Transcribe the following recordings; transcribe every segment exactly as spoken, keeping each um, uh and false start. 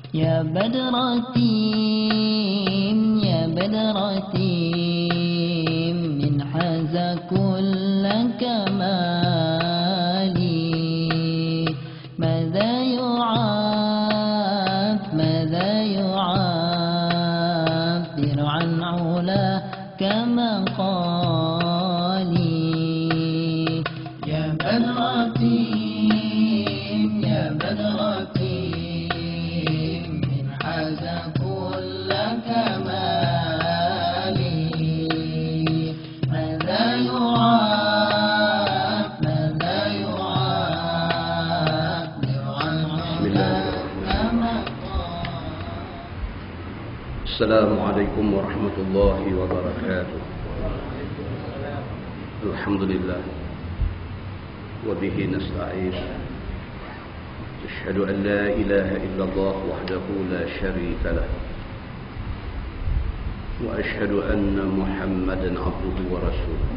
يا بدرتي يا بدرتي من حاز كل كمالي ماذا يعاب ماذا يعبر عن علا كما قالي يا بدرتي يا بدرتي كل كمالي ماذا يعاب ماذا يعبر عن علا كما قال. السلام عليكم ورحمة الله وبركاته. الحمد لله وبه نستعين. أشهد أن لا إله إلا الله وحده لا شريك له، وأشهد أن محمدا عبده ورسوله،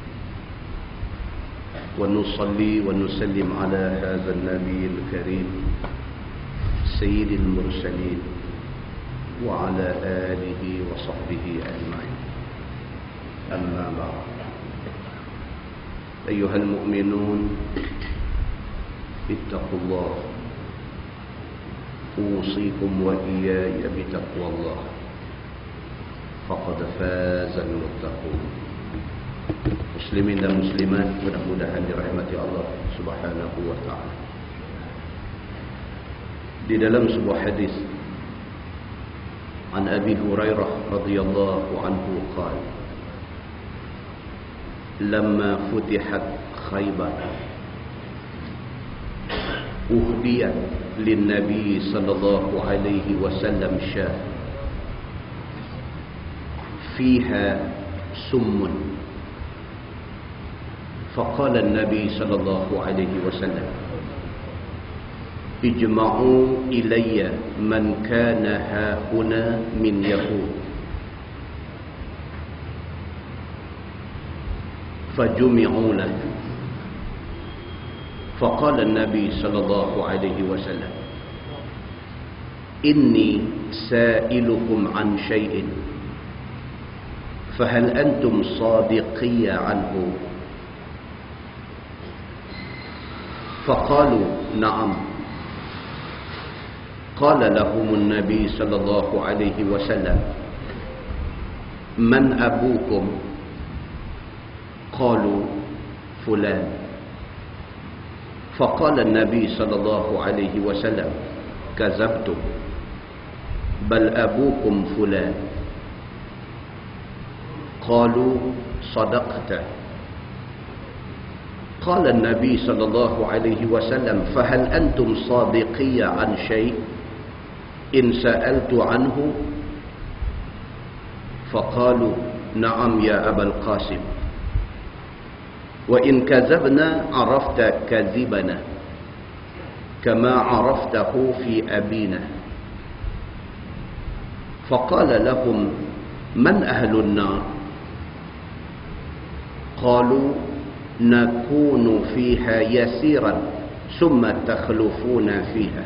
ونصلي ونسلم على هذا النبي الكريم سيد المرسلين وعلى آله وصحبه أجمعين. أما بعد، أيها المؤمنون اتقوا الله، أوصيكم وإياي بتقوى الله، فقد فاز المتقون. Muslimin dan muslimat, mudah-mudahan dirahmati Allah Subhanahu wa taala. Di dalam sebuah hadis an Abi Hurairah radhiyallahu anhu qala lamma futihat Khaybar uhdiyat lin Nabi sallallahu alaihi wasallam syah fiha summun faqala an-nabi sallallahu alaihi wasallam ijma'u ilayya man kana hahuna min yahud fajumi'u lahu. فقال النبي صلى الله عليه وسلم إني سائلكم عن شيء فهل أنتم صادقي عنه؟ فقالوا نعم. قال لهم النبي صلى الله عليه وسلم من أبوكم؟ قالوا فلان. فقال النبي صلى الله عليه وسلم كذبتم بل أبوكم فلان. قالوا صدقت. قال النبي صلى الله عليه وسلم فهل أنتم صادقي عن شيء إن سألت عنه؟ فقالوا نعم يا أبا القاسم، وإن كذبنا عرفت كذبنا كما عرفته في أبينا. فقال لهم من أهل النار؟ قالوا نكون فيها يسيرا ثم تخلفون فيها.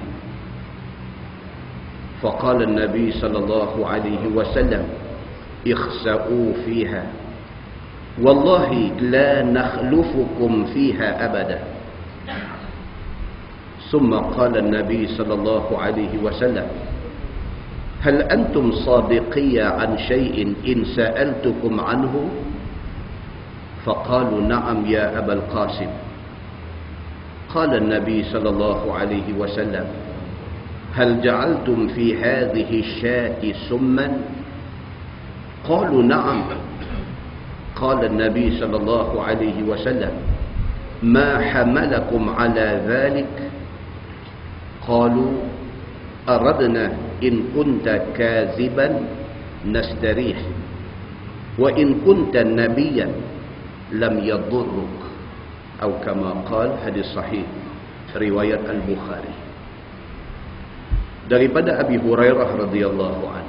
فقال النبي صلى الله عليه وسلم اخسئوا فيها والله لا نخلفكم فيها أبدا. ثم قال النبي صلى الله عليه وسلم هل أنتم صادقي عن شيء إن سألتكم عنه؟ فقالوا نعم يا أبا القاسم. قال النبي صلى الله عليه وسلم هل جعلتم في هذه الشاة سما؟ قالوا نعم. قال النبي صلى الله عليه وسلم ما حملكم على ذلك؟ قالوا أردنا إن كنت كاذبا نستريح وإن كنت نبيا لم يضرك أو كما قال. Hadis sahih riwayat Al-Bukhari. Daripada Abi Hurairah radhiyallahu anhu,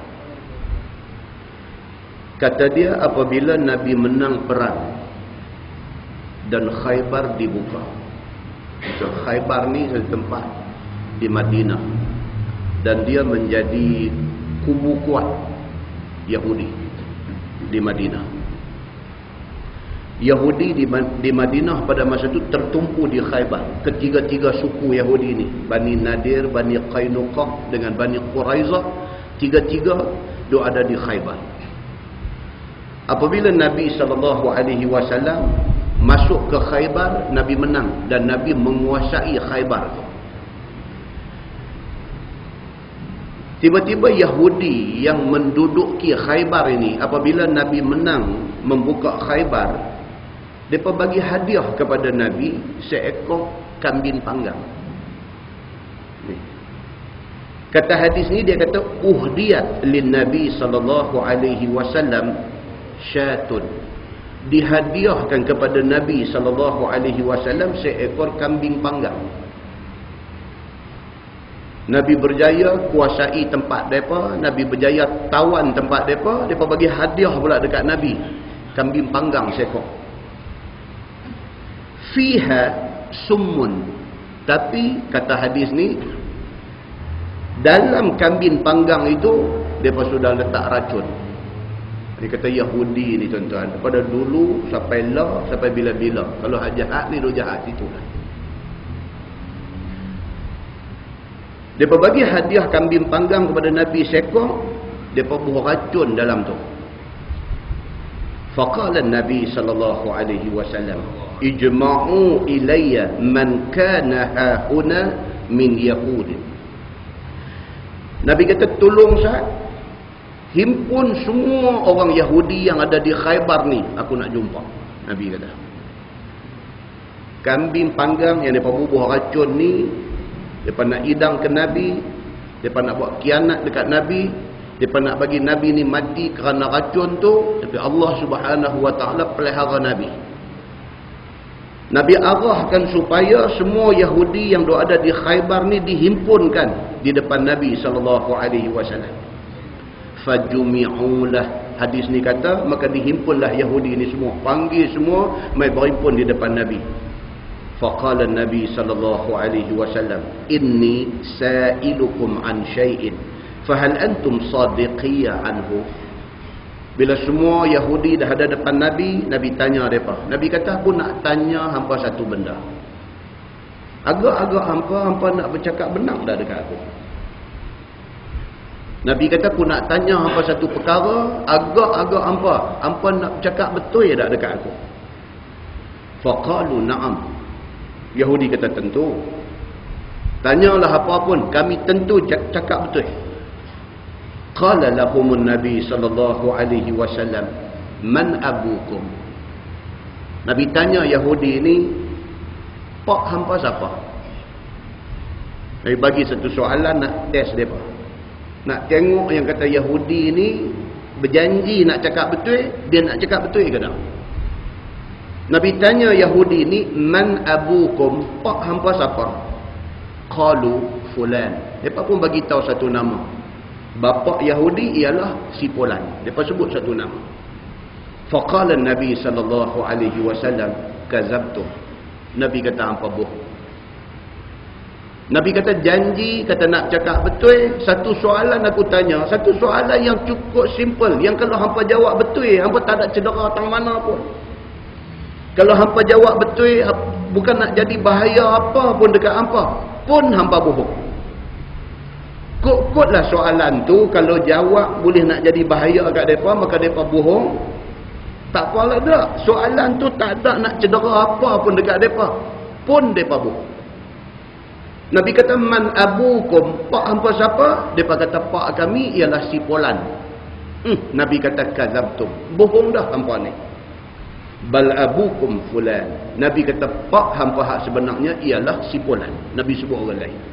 kata dia, apabila Nabi menang perang dan Khaybar dibuka. So, Khaybar ni satu tempat di Madinah. dan dia menjadi kubu kuat Yahudi di Madinah. Yahudi di, di Madinah pada masa itu tertumpu di Khaybar. Ketiga-tiga suku Yahudi ini, Bani Nadir, Bani Qainuqah dengan Bani Quraizah, tiga-tiga dia ada di Khaybar. Apabila Nabi sallallahu alaihi wasallam masuk ke Khaybar, Nabi menang dan Nabi menguasai Khaybar. Tiba-tiba Yahudi yang menduduki Khaybar ini, apabila Nabi menang membuka Khaybar, mereka bagi hadiah kepada Nabi seekor kambing panggang. Kata hadis ni, dia kata uhdiyat lin Nabi sallallahu alaihi wasallam syatun, dihadiahkan kepada Nabi sallallahu alaihi wasallam seekor kambing panggang. Nabi berjaya kuasai tempat mereka, Nabi berjaya tawan tempat mereka, mereka bagi hadiah pula dekat Nabi kambing panggang seekor. Fiha summun, tapi kata hadis ni, dalam kambing panggang itu mereka sudah letak racun. Dia kata Yahudi ni tuan-tuan, daripada dulu sampai lah, sampai bila-bila, kalau hak jahat ni dia jahat situ lah. Mereka bagi hadiah kambing panggang kepada Nabi seekor, mereka buah racun dalam tu. Faqala Nabi sallallahu alaihi wasallam, ijma'u ilayya man kana hahuna min Yahud. Nabi kata, tolong saya himpun semua orang Yahudi yang ada di Khaybar ni, aku nak jumpa. Nabi kata, kambing panggang yang mereka bubuh racun ni, mereka nak hidang ke Nabi, mereka nak buat kianat dekat Nabi, mereka nak bagi Nabi ni mati kerana racun tu. Tapi Allah subhanahu wa ta'ala pelihara Nabi. Nabi arahkan supaya semua Yahudi yang ada di Khaybar ni dihimpunkan di depan Nabi sallallahu alaihi wasallam. Fajumi'ulah, hadis ni kata, maka dihimpunlah Yahudi ni semua, panggil semua, mai berhimpun di depan Nabi. Faqala Nabi sallallahu alaihi wasallam, inni sa'ilukum an syai'in fahal antum sadiqiyya anhu. Bila semua Yahudi dah ada depan Nabi, Nabi tanya mereka. Nabi kata, aku nak tanya hampa satu benda. Agak-agak hampa, hampa nak bercakap benar dah dekat aku. Nabi kata, aku nak tanya hampa satu perkara, agak-agak hampa, hampa nak bercakap betul dah dekat aku. Faqalu na'am. Yahudi kata, tentu. Tanyalah apa pun, kami tentu cakap betul. Qala lahumun Nabi sallallahu alaihi wasallam, man abukum. Nabi tanya Yahudi ni, pak hampa siapa? Nabi bagi satu soalan nak test mereka. Nak tengok yang kata Yahudi ni berjanji nak cakap betul, dia nak cakap betul ke tak? Nabi tanya Yahudi ni, man abukum, pak hampa siapa? Qalu fulan. Mereka pun bagi tahu satu nama. Bapa Yahudi ialah si Fulan. Mereka sebut satu nama. Faqala Nabi sallallahu alaihi wasallam, kazabtum. Nabi kata, hampa bohong. Nabi kata, janji, kata nak cakap betul. Satu soalan aku tanya, satu soalan yang cukup simple, yang kalau hampa jawab betul, hampa tak ada cedera tang mana pun. Kalau hampa jawab betul, bukan nak jadi bahaya apa pun dekat hampa, pun hampa bohong. Kut-kutlah soalan tu, kalau jawab boleh nak jadi bahaya kat mereka, maka mereka bohong. Tak apalah dah. Soalan tu tak ada nak cedera apa pun dekat mereka, pun mereka bohong. Nabi kata, man abukum, pak hampa siapa? Mereka kata, pak kami ialah si Fulan. hmm, Nabi kata, kazabtum, bohong dah hampa ni. Bal abukum fulan. Nabi kata, pak hampa hak sebenarnya ialah si Fulan. Nabi sebut orang lain.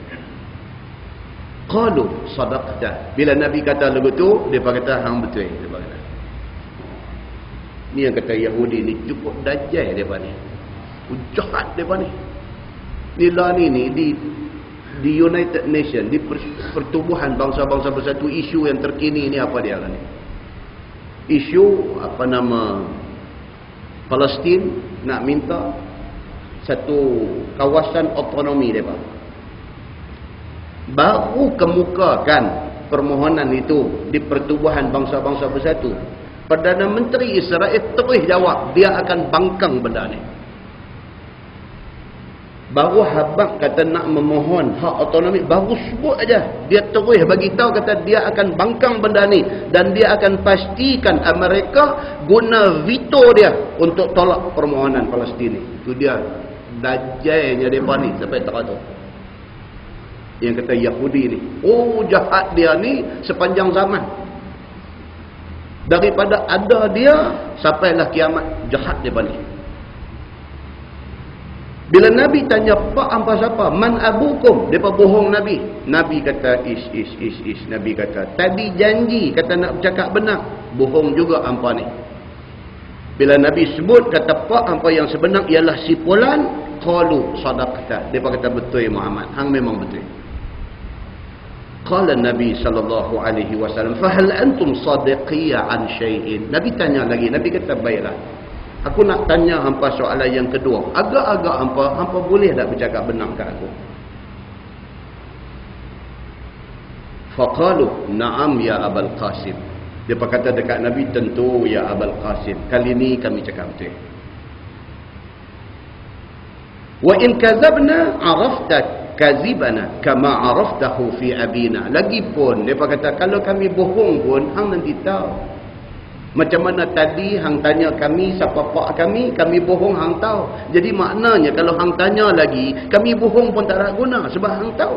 Qalu sadaqta. Bila Nabi kata lagu tu, dia kata hang betul. Dia kata, ni yang kata Yahudi ni cukup dajjal depa ni. Jahat depa ni. Nila ni ni di di United Nations, di pertubuhan bangsa-bangsa bersatu, isu yang terkini ni apa dia kan ni? Isu apa nama Palestin nak minta satu kawasan otonomi depa. baru kemukakan permohonan itu di Pertubuhan Bangsa-Bangsa Bersatu, Perdana Menteri Israel terus jawab dia akan bangkang benda ni. Baru habaq kata nak memohon hak autonomi, baru sebut aja dia terus bagi tahu kata dia akan bangkang benda ni dan dia akan pastikan Amerika guna veto dia untuk tolak permohonan Palestin ni. Itu dia dajjalnya depa ni sampai teratur. Yang kata Yahudi ni, oh jahat dia ni sepanjang zaman. Daripada ada dia sampailah kiamat, jahat depa ni. Bila Nabi tanya, "Pak hampa siapa? Man abukum?" Depa bohong Nabi. Nabi kata, "Is is is is." Nabi kata, "Tadi janji kata nak bercakap benar, bohong juga hampa ni." Bila Nabi sebut kata pak hampa yang sebenar ialah si fulan, qalu sadaqta. Depa kata betul Muhammad, hang memang betul. Qala Nabi sallallahu alaihi wasallam, "Fa hal antum sadiqiyya an syai'in?" Nabi tanya lagi. Nabi kata, "Baiklah. Aku nak tanya hampa soalan yang kedua. Agak-agak hampa, hampa boleh tak bercakap benar kat aku?" Faqalu, "Na'am ya Abul Qasim." Dia kata dekat Nabi, "Tentu ya Abul Qasim. Kali ni kami cakap betul." Wa in kadzabna 'arafta kazibana kama 'araftahu fi abina. Lagipun dia kata kalau kami bohong pun hang nanti tahu. Macam mana tadi hang tanya kami siapa pak kami, kami bohong hang tahu. Jadi maknanya kalau hang tanya lagi, kami bohong pun tak ada guna sebab hang tahu.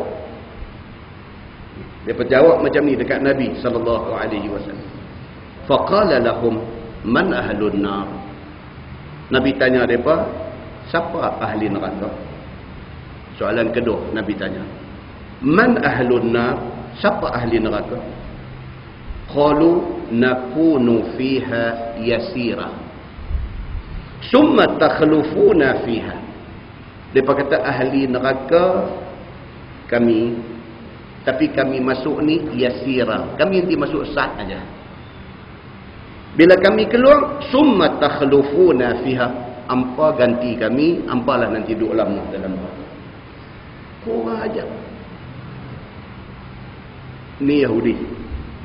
Dia berjawab macam ni dekat Nabi sallallahu alaihi wasallam. Faqala lahum man ahlun nar. Nabi tanya depa, siapa ahli neraka? Soalan kedua Nabi tanya. Man ahlun nar? Siapa ahli neraka? Qalu nakunu fiha yasira summa takhlufuna fiha. Depa kata ahli neraka kami, tapi kami masuk ni yasira, kami nanti masuk sat aja. Bila kami keluar summa takhlufuna fiha, ampa ganti kami, ampalah nanti duduk lama dalam neraka. Kurang aja. Ni Yahudi.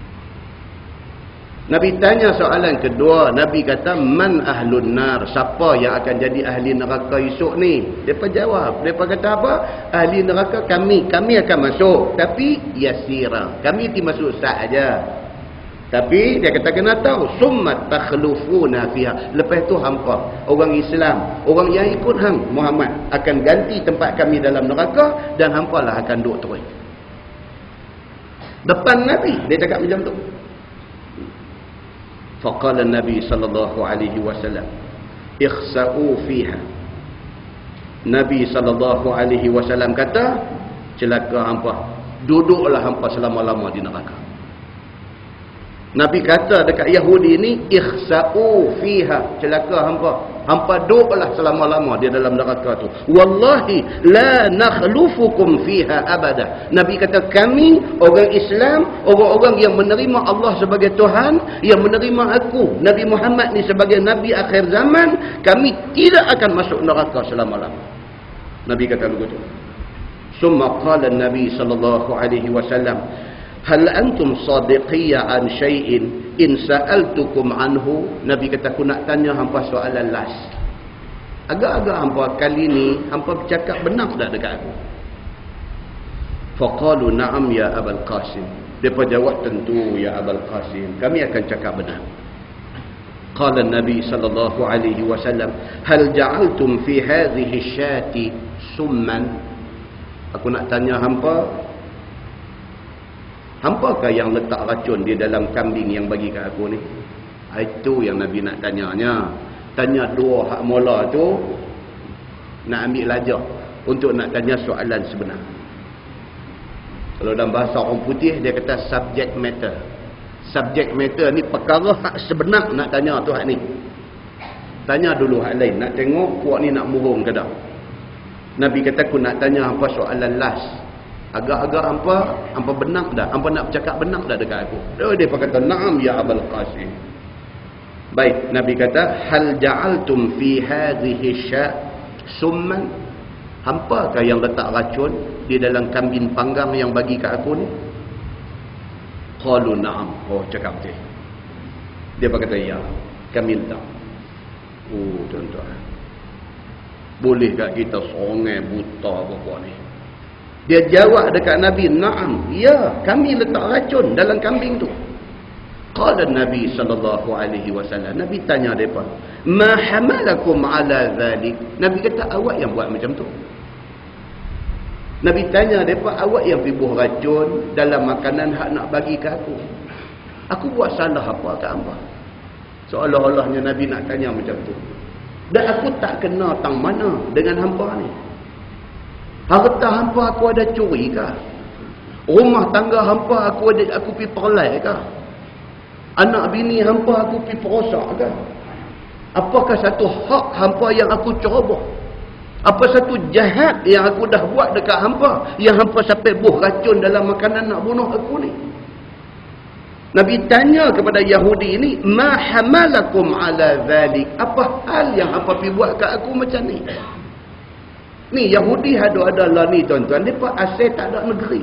Nabi tanya soalan kedua, Nabi kata man ahlun nar? Siapa yang akan jadi ahli neraka esok ni? Depa jawab, depa kata apa? Ahli neraka kami, kami akan masuk tapi yasira. Kami ti masuk sat aja. Tapi dia kata kena tahu summa takhlufuna fiha. Lepas tu hampa orang Islam, orang yang ikut hang Muhammad akan ganti tempat kami dalam neraka dan hampalah akan duduk terus. Depan Nabi dia cakap macam tu. Faqala Nabi sallallahu alaihi wasallam, "Ikhsa'u fiha." Nabi sallallahu alaihi wasallam kata, celaka hampa, duduklah hampa selama-lama di neraka. Nabi kata dekat Yahudi ni, "Ikhsa'u fiha." Celaka hampa, hampa duduklah selama-lama di dalam neraka tu. "Wallahi la nakhlufukum fiha abada." Nabi kata kami orang Islam, orang-orang yang menerima Allah sebagai Tuhan, yang menerima aku Nabi Muhammad ni sebagai Nabi akhir zaman, kami tidak akan masuk neraka selama-lama. Nabi kata begitu. Summa qala Nabi sallallahu alaihi wasallam, "Hal antum sadiqiyya an syai'in in sa'altukum anhu?" Nabi kata aku nak tanya hampa soalan last. Agak-agak hampa kali ni hampa bercakap benar tak dekat aku? Faqalu na'am ya Abul Qasim. Depa jawab tentu ya Abul Qasim, kami akan cakap benar. Qala Nabi sallallahu alaihi wasallam, "Hal ja'altum fi hadhihi syati summan?" Aku nak tanya hampa, hampakah yang letak racun di dalam kambing yang bagi kat aku ni? Itu yang Nabi nak tanyanya. Tanya dua hak mula tu, nak ambil lajar untuk nak tanya soalan sebenar. Kalau dalam bahasa orang putih, dia kata subject matter. Subject matter ni perkara hak sebenar nak tanya tu hak ni. Tanya dulu hak lain, nak tengok puak ni nak murung ke tak. Nabi kata aku nak tanya apa soalan last. Agak-agak hampa, hampa benar dah. Hampa nak bercakap benar dah dekat aku. Dia, dia kata, "Na'am ya Abul Qasim." Baik, Nabi kata, "Hal ja'altum fi hadhihi sya' summan?" hampakah yang letak racun di dalam kambing panggang yang bagi kat aku ni? Qalu na'am. Oh, cakap betul. Dia berkata, ya, kami letak. Oh, tuan-tuan. Boleh kat kita songai buta apa ni? Dia jawab dekat Nabi, na'am, ya, kami letak racun dalam kambing tu. Qala Nabi sallallahu alaihi wasallam. Nabi tanya depa, "Ma hamalakum ala zalik?" Nabi kata, awak yang buat macam tu. Nabi tanya depa, awak yang pergi buah racun dalam makanan hak nak bagi ke aku. Aku buat salah apa kat hangpa? Seolah-olahnya Nabi nak tanya macam tu. Dan aku tak kena tang mana dengan hangpa ni. Harta hangpa aku ada curi ke? Rumah tangga hangpa aku ada aku pergi perlai ke? Anak bini hampa aku pergi perosak ke? Apakah satu hak hampa yang aku ceroboh? Apa satu jahat yang aku dah buat dekat hampa, yang hampa sampai buh racun dalam makanan nak bunuh aku ni? Nabi tanya kepada Yahudi ini, ma hamalakum ala zalik? Apa hal yang hampa pergi buat kat aku macam ni? Ni Yahudi ada-ada lah ni tuan-tuan, depa asal tak ada negeri.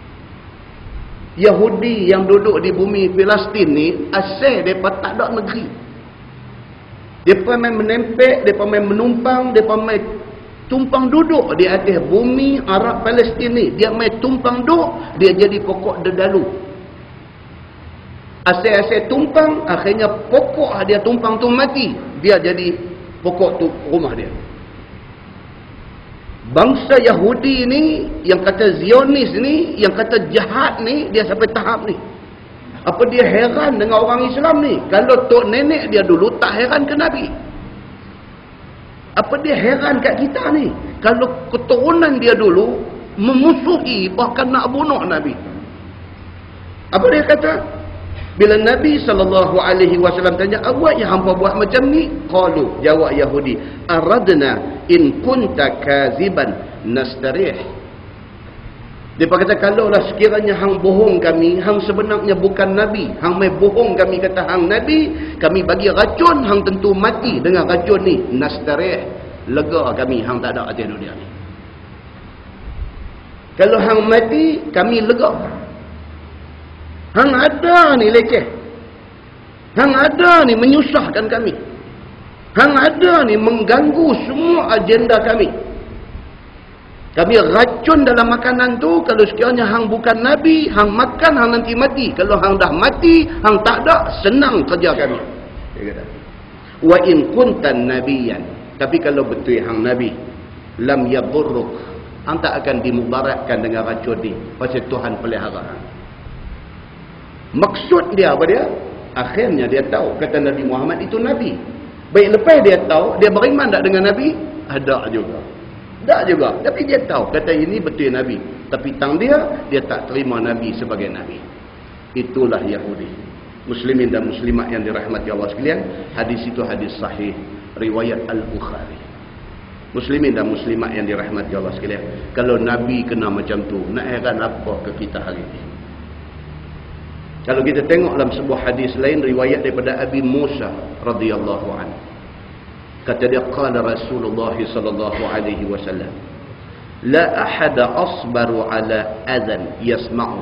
Yahudi yang duduk di bumi Palestin ni, asal mereka tak ada negeri. Mereka main menempel, mereka main menumpang, mereka main tumpang duduk di atas bumi Arab Palestin ni. Dia main tumpang duduk, dia jadi pokok dedalu. Asal-asal tumpang, akhirnya pokok dia tumpang tu mati. Dia jadi pokok tu rumah dia. Bangsa Yahudi ni, yang kata Zionis ni, yang kata jahat ni, dia sampai tahap ni. Apa dia heran dengan orang Islam ni? Kalau tok nenek dia dulu tak heran ke Nabi? Apa dia heran kat kita ni? Kalau keturunan dia dulu memusuhi, bahkan nak bunuh Nabi. Apa dia kata? Bila Nabi sallallahu alaihi wasallam tanya, awak yang hampa buat macam ni? Qalu, jawab Yahudi, aradna in kunta kaziban nastarih. Dia kata, kalaulah sekiranya hang bohong kami, hang sebenarnya bukan Nabi, hang mai bohong kami kata hang Nabi, kami bagi racun, hang tentu mati dengan racun ni. Nastarih, lega kami hang tak ada atas dunia ni. Kalau hang mati, kami lega. Hang ada ni leceh. Hang ada ni menyusahkan kami. Hang ada ni mengganggu semua agenda kami. Kami racun dalam makanan tu, kalau sekiranya hang bukan Nabi, hang makan, hang nanti mati. Kalau hang dah mati, hang tak ada, senang kerja kami. Dia kata, wa in kuntan nabiyan, tapi kalau betul hang Nabi, lam yadurruk, hang tak akan dimudaratkan dengan racun ni, pasal Tuhan pelihara hang. Maksud dia apa dia? Akhirnya dia tahu, kata Nabi Muhammad itu Nabi. Baik lepas dia tahu, dia beriman tak dengan Nabi? Ada juga. Tak juga. Tapi dia tahu, kata ini betul Nabi. Tapi tang dia, dia tak terima Nabi sebagai Nabi. Itulah Yahudi. Muslimin dan muslimat yang dirahmati Allah sekalian, hadis itu hadis sahih, riwayat Al-Bukhari. Muslimin dan muslimat yang dirahmati Allah sekalian, kalau Nabi kena macam tu, nak heran apa ke kita hari ini? Kalau kita tengok dalam sebuah hadis lain, riwayat daripada Abi Musa radhiyallahu anhu, kata dia, qala Rasulullah sallallahu alaihi wasallam, la ahada asbaru ala adhan yasma'u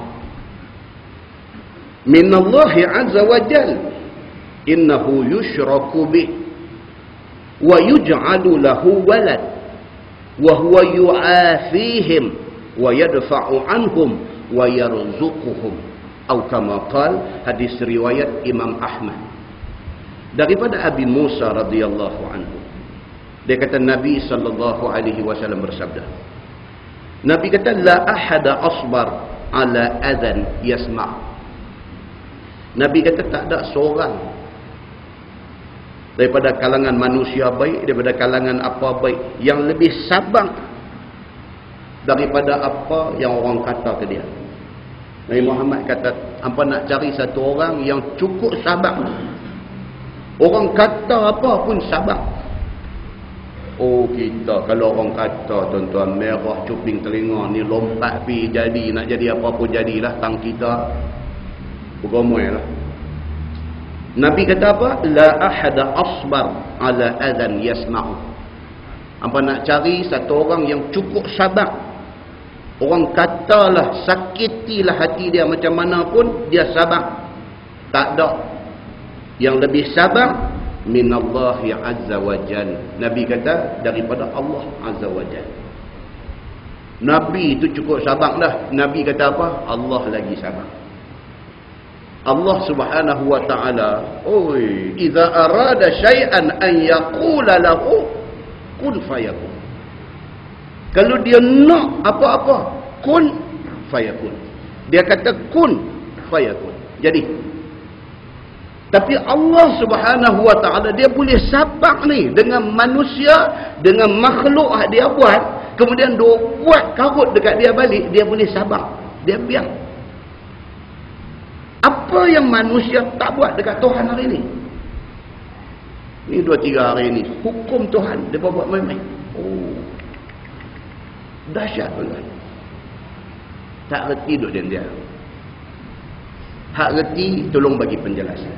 min Allah azza wa jal, innahu yushraku bih wa yuj'alu lahu walad wa huwa yu'afihim wa yadfa'u anhum wa yarzuquhum. Atau kama qal, hadis riwayat Imam Ahmad daripada Abi Musa radhiyallahu anhu. Dia kata Nabi sallallahu alaihi wasallam bersabda, Nabi kata, la ahada asbar ala adhan yasma'. Nabi kata tak ada seorang daripada kalangan manusia baik, daripada kalangan apa baik, yang lebih sabar daripada apa yang orang kata ke dia. Nabi Muhammad kata, hampa nak cari satu orang yang cukup sabar. Orang kata apa pun sabar. Oh, kita kalau orang kata, tuan-tuan, merah cuping telinga ni, lompat pi jadi, nak jadi apa pun jadilah, tang kita bergomel lah. Nabi kata apa? La ahada asbar ala adhan yasma'u. Hampa nak cari satu orang yang cukup sabar. Orang katalah, sakitilah hati dia macam mana pun, dia sabar. Tak ada. Yang lebih sabar minallahi azza wa jal. Nabi kata daripada Allah azza wa jal. Nabi itu cukup sabar dah. Nabi kata apa? Allah lagi sabar. Allah subhanahu wa ta'ala, oi, idza arada syai'an an yaqula lahu kun fayakun. Kalau dia nak apa-apa, kun fayakun. Dia kata kun fayakun. Jadi, tapi Allah subhanahu wa ta'ala, dia boleh sabar ni dengan manusia, dengan makhluk dia buat, kemudian dia buat karut dekat dia balik, dia boleh sabar. Dia biar. Apa yang manusia tak buat dekat Tuhan hari ni? Ni dua tiga hari ni, hukum Tuhan, dia buat main-main. Oh, dahsyat tuan. Tak reti duk dia dia. Hak reti, tolong bagi penjelasan.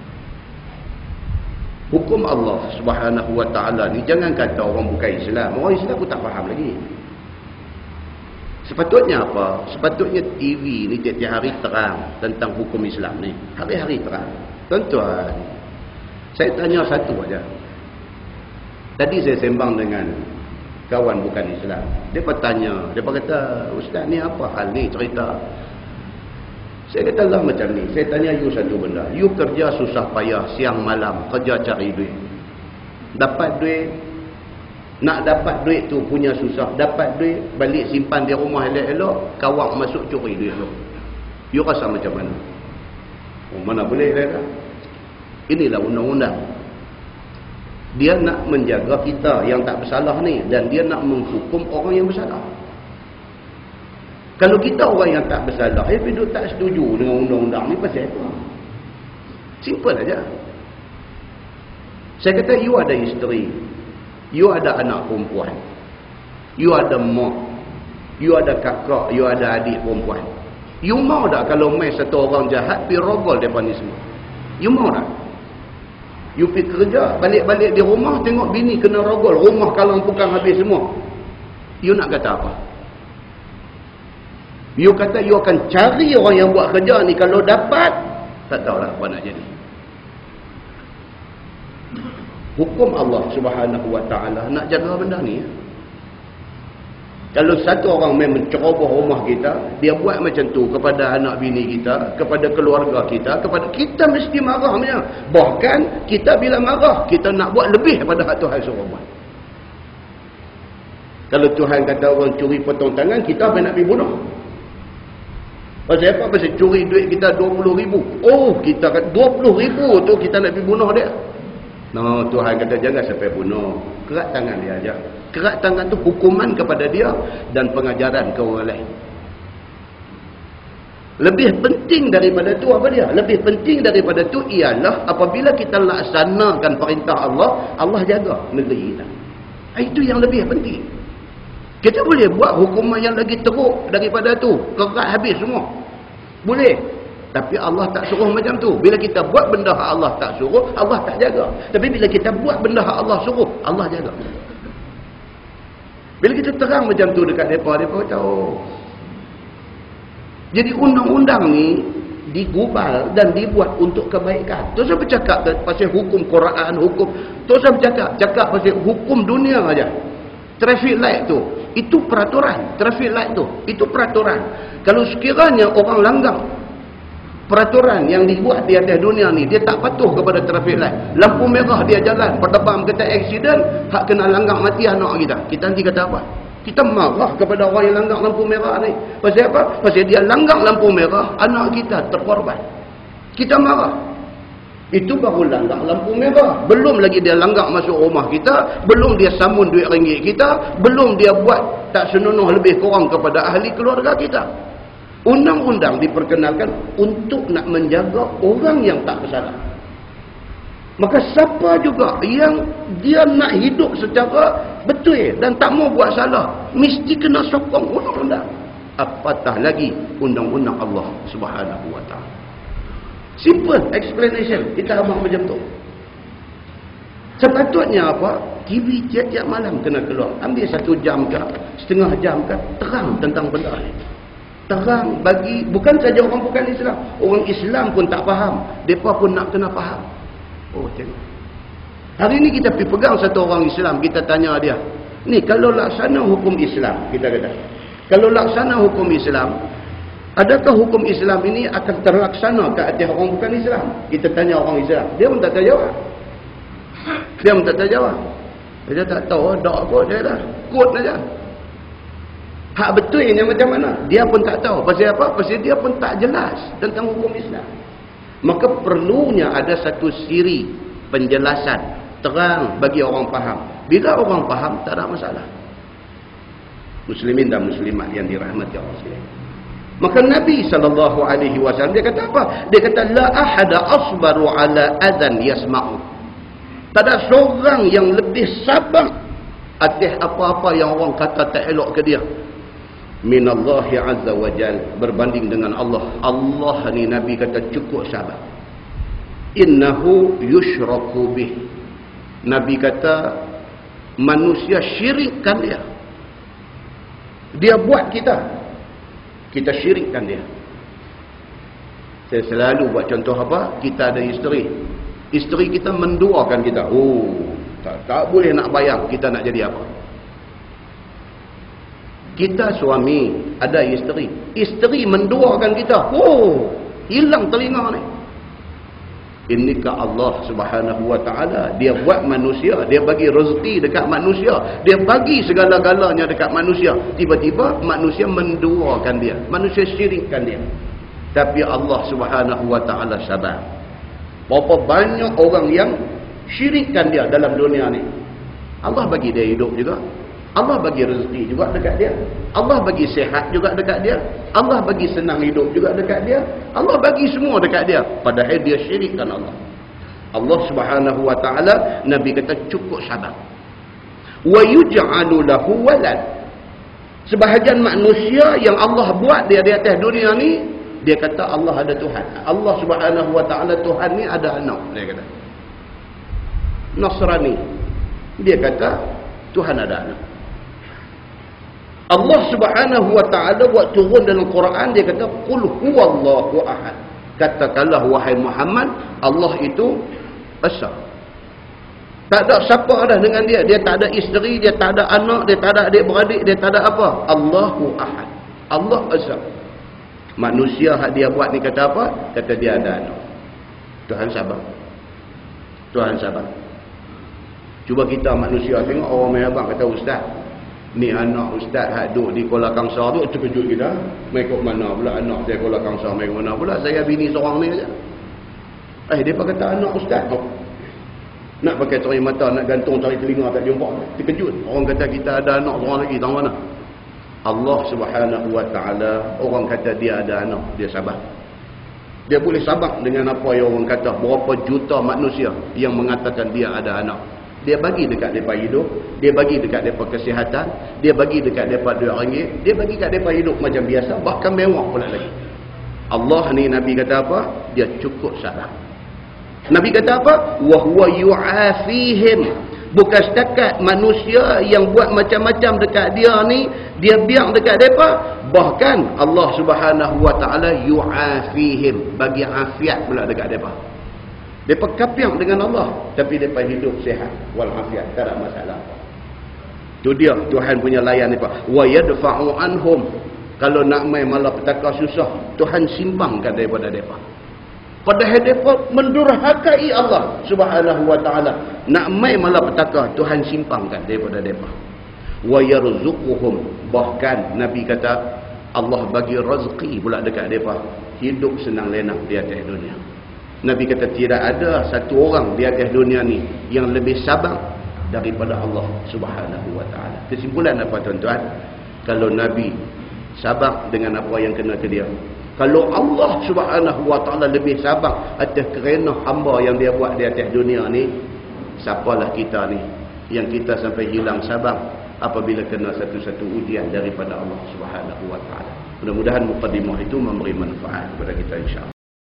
Hukum Allah subhanahu wa ta'ala ni, jangan kata orang bukan Islam. Orang Islam pun tak faham lagi. Sepatutnya apa? Sepatutnya T V ni tiap-tiap hari terang tentang hukum Islam ni. Hari-hari terang. Tuan-tuan, saya tanya satu aja. Tadi saya sembang dengan kawan bukan Islam. Dia bertanya, dia berkata, "Ustaz, ni apa hal ni cerita?" Saya kata lah macam ni. Saya tanya you satu benda. You kerja susah payah siang malam, kerja cari duit. Dapat duit, nak dapat duit tu punya susah. Dapat duit, balik simpan di rumah elok-elok, kawak masuk curi duit tu. You rasa macam mana? Oh, mana boleh dia? Inilah undang-undang. Dia nak menjaga kita yang tak bersalah ni, dan dia nak menghukum orang yang bersalah. Kalau kita orang yang tak bersalah, eh, hidup tak setuju dengan undang-undang ni, pasal apa? Simple aja. Saya kata, you ada isteri, you ada anak perempuan, you ada mak, you ada kakak, you ada adik perempuan. You mau tak kalau main satu orang jahat pergi rogol depan ni semua? You mau tak? You pergi kerja, balik-balik di rumah, tengok bini kena rogol, rumah kalang pukang habis semua. You nak kata apa? You kata you akan cari orang yang buat kerja ni, kalau dapat, tak tahulah apa nak jadi. Hukum Allah subhanahu wa ta'ala nak jaga benda ni. Kalau satu orang main menceroboh rumah kita, dia buat macam tu kepada anak bini kita, kepada keluarga kita, kepada kita, mesti marah punya. Bahkan kita bila marah, kita nak buat lebih daripada hak Tuhan suruh buat. Kalau Tuhan kata orang curi potong tangan, kita apa nak pergi bunuh? Pasal apa? Pasal curi duit kita dua puluh ribu. Oh, kita kata dua puluh ribu tu kita nak pergi bunuh dia. No, Tuhan kata jangan sampai bunuh. Kerat tangan dia aja. Kerat tangan tu hukuman kepada dia dan pengajaran ke orang lain. Lebih penting daripada tu apa dia? Lebih penting daripada tu ialah apabila kita laksanakan perintah Allah, Allah jaga negeri kita. Itu yang lebih penting. Kita boleh buat hukuman yang lagi teruk daripada tu, kerat habis semua. Boleh. Tapi Allah tak suruh macam tu. Bila kita buat benda yang Allah tak suruh, Allah tak jaga. Tapi bila kita buat benda yang Allah suruh, Allah jaga. Bila kita terang macam tu dekat mereka, mereka tahu. Jadi undang-undang ni digubal dan dibuat untuk kebaikan. Terus saya bercakap pasal hukum Quran, hukum. Terus saya bercakap, cakap pasal hukum dunia aja. Traffic light tu, itu peraturan. Traffic light tu, itu peraturan. Kalau sekiranya orang langgar peraturan yang dibuat di atas dunia ni, dia tak patuh kepada traffic light, lampu merah dia jalan, perdebam kata aksiden, hak kena langgar mati anak kita. Kita nanti kata apa? Kita marah kepada orang yang langgar lampu merah ni. Pasal apa? Pasal dia langgar lampu merah, anak kita terkorban. Kita marah. Itu baru langgar lampu merah. Belum lagi dia langgar masuk rumah kita, belum dia samun duit ringgit kita, belum dia buat tak senonoh lebih kurang kepada ahli keluarga kita. Undang-undang diperkenalkan untuk nak menjaga orang yang tak bersalah. Maka siapa juga yang dia nak hidup secara betul dan tak mau buat salah, mesti kena sokong undang-undang. Apatah lagi undang-undang Allah Subhanahu wa taala. Simple explanation. Kita amat macam tu. Sepatutnya apa? T V tiap-tiap malam kena keluar. Ambil satu jam ke, setengah jam ke, terang tentang benda ni. Terang bagi, bukan saja orang bukan Islam. Orang Islam pun tak faham. Mereka pun nak kena faham. Oh, tengok. Hari ni kita pergi pegang satu orang Islam, kita tanya dia. Ni kalau laksana hukum Islam, kita kata. Kalau laksana hukum Islam, adakah hukum Islam ini akan terlaksana ke atas orang bukan Islam? Kita tanya orang Islam. Dia pun tak tahu jawab. Dia pun tak tahu jawab. Dia tak tahu, tak kot dia dah. Kot saja. Hak betulnya macam mana? Dia pun tak tahu. Pasal apa? Pasal dia pun tak jelas tentang hukum Islam. Maka perlunya ada satu siri penjelasan terang bagi orang faham. Bila orang faham, tak ada masalah. Muslimin dan muslimat yang dirahmati Allah sekalian. Maka Nabi sallallahu alaihi wasallam dia kata apa? Dia kata la ahada asbaru ala adzan yasma'u. Tak ada seorang yang lebih sabar atas apa-apa yang orang kata tak elok ke dia. Minallahi azza wa jal, berbanding dengan Allah. Allah ni Nabi kata cukup sabar. Innahu yushraku bih. Nabi kata manusia syirikkan dia. Dia buat kita. Kita syirikkan dia. Saya selalu buat contoh apa? Kita ada isteri. Isteri kita menduakan kita. Oh, tak, tak boleh nak bayang kita nak jadi apa. Kita suami, ada isteri. Isteri menduakan kita. Oh, hilang telinga ni. Inikah Allah subhanahu wa ta'ala. Dia buat manusia. Dia bagi rezeki dekat manusia. Dia bagi segala-galanya dekat manusia. Tiba-tiba manusia menduakan dia. Manusia syirikkan dia. Tapi Allah subhanahu wa ta'ala sabar. Berapa banyak orang yang syirikkan dia dalam dunia ni. Allah bagi dia hidup juga. Allah bagi rezeki juga dekat dia. Allah bagi sihat juga dekat dia. Allah bagi senang hidup juga dekat dia. Allah bagi semua dekat dia. Padahal dia syirikkan Allah. Allah subhanahu wa ta'ala, Nabi kata cukup sabar. Wa yuj'alu lahu walad. Sebahagian manusia yang Allah buat dia di atas dunia ni, dia kata Allah ada Tuhan. Allah subhanahu wa ta'ala Tuhan ni ada anak. Dia kata. Nasrani. Dia kata Tuhan ada anak. Allah subhanahu wa ta'ala buat turun dalam Quran, dia kata qul huwallahu ahad. Katakanlah wahai Muhammad, Allah itu esa. Tak ada siapa dah dengan dia. Dia tak ada isteri, dia tak ada anak, dia tak ada adik-beradik, dia tak ada apa. Allahu ahad. Allah esa. Manusia hak dia buat ni kata apa? Kata dia ada anak. Tuhan sabar. Tuhan sabar. Cuba kita manusia tengok orang main abang kata ustaz, ni anak ustaz hak duduk di Kuala Kangsar tu, terkejut kita. Mai kok mana pula anak saya Kuala Kangsar, mai mana pula saya bini seorang ni aja. Eh dia kata anak ustaz tu. Nak pakai tarik mata, nak gantung tarik telinga tak jumpa. Terkejut. Orang kata kita ada anak seorang lagi, tahu mana? Allah subhanahu wa ta'ala, orang kata dia ada anak, dia sabar. Dia boleh sabar dengan apa yang orang kata. Berapa juta manusia yang mengatakan dia ada anak. Dia bagi dekat mereka hidup, dia bagi dekat mereka kesihatan, dia bagi dekat mereka duit ringgit, dia bagi dekat mereka hidup macam biasa, bahkan mewah pula lagi. Allah ni Nabi kata apa? Dia cukup sabar. Nabi kata apa? Wa huwa yu'afihim. Bukan setakat manusia yang buat macam-macam dekat dia ni, dia biar dekat mereka, bahkan Allah subhanahu wa ta'ala yu'afihim, bagi afiat pula dekat mereka. Mereka kapiang dengan Allah, tapi mereka hidup sihat walafiat, tak ada masalah. Itu dia Tuhan punya layan mereka. Wa yadfa'u anhum. Kalau nak main malapetaka susah, Tuhan simbangkan daripada mereka. Padahal mereka mendurhakai Allah subhanahu wa ta'ala. Nak main malapetaka, Tuhan simpangkan daripada mereka. Wa yarzuquhum. Bahkan Nabi kata Allah bagi rezeki pula dekat mereka. Hidup senang lenang di atas dunia. Nabi kata tidak ada satu orang di atas dunia ni yang lebih sabar daripada Allah subhanahu wa ta'ala. Kesimpulan apa tuan-tuan? Kalau Nabi sabar dengan apa yang kena ke dia, kalau Allah subhanahu wa ta'ala lebih sabar atas kerana hamba yang dia buat di atas dunia ni, siapalah kita ni yang kita sampai hilang sabar apabila kena satu-satu ujian daripada Allah subhanahu wa ta'ala. Mudah-mudahan muqaddimah itu memberi manfaat kepada kita insya-Allah.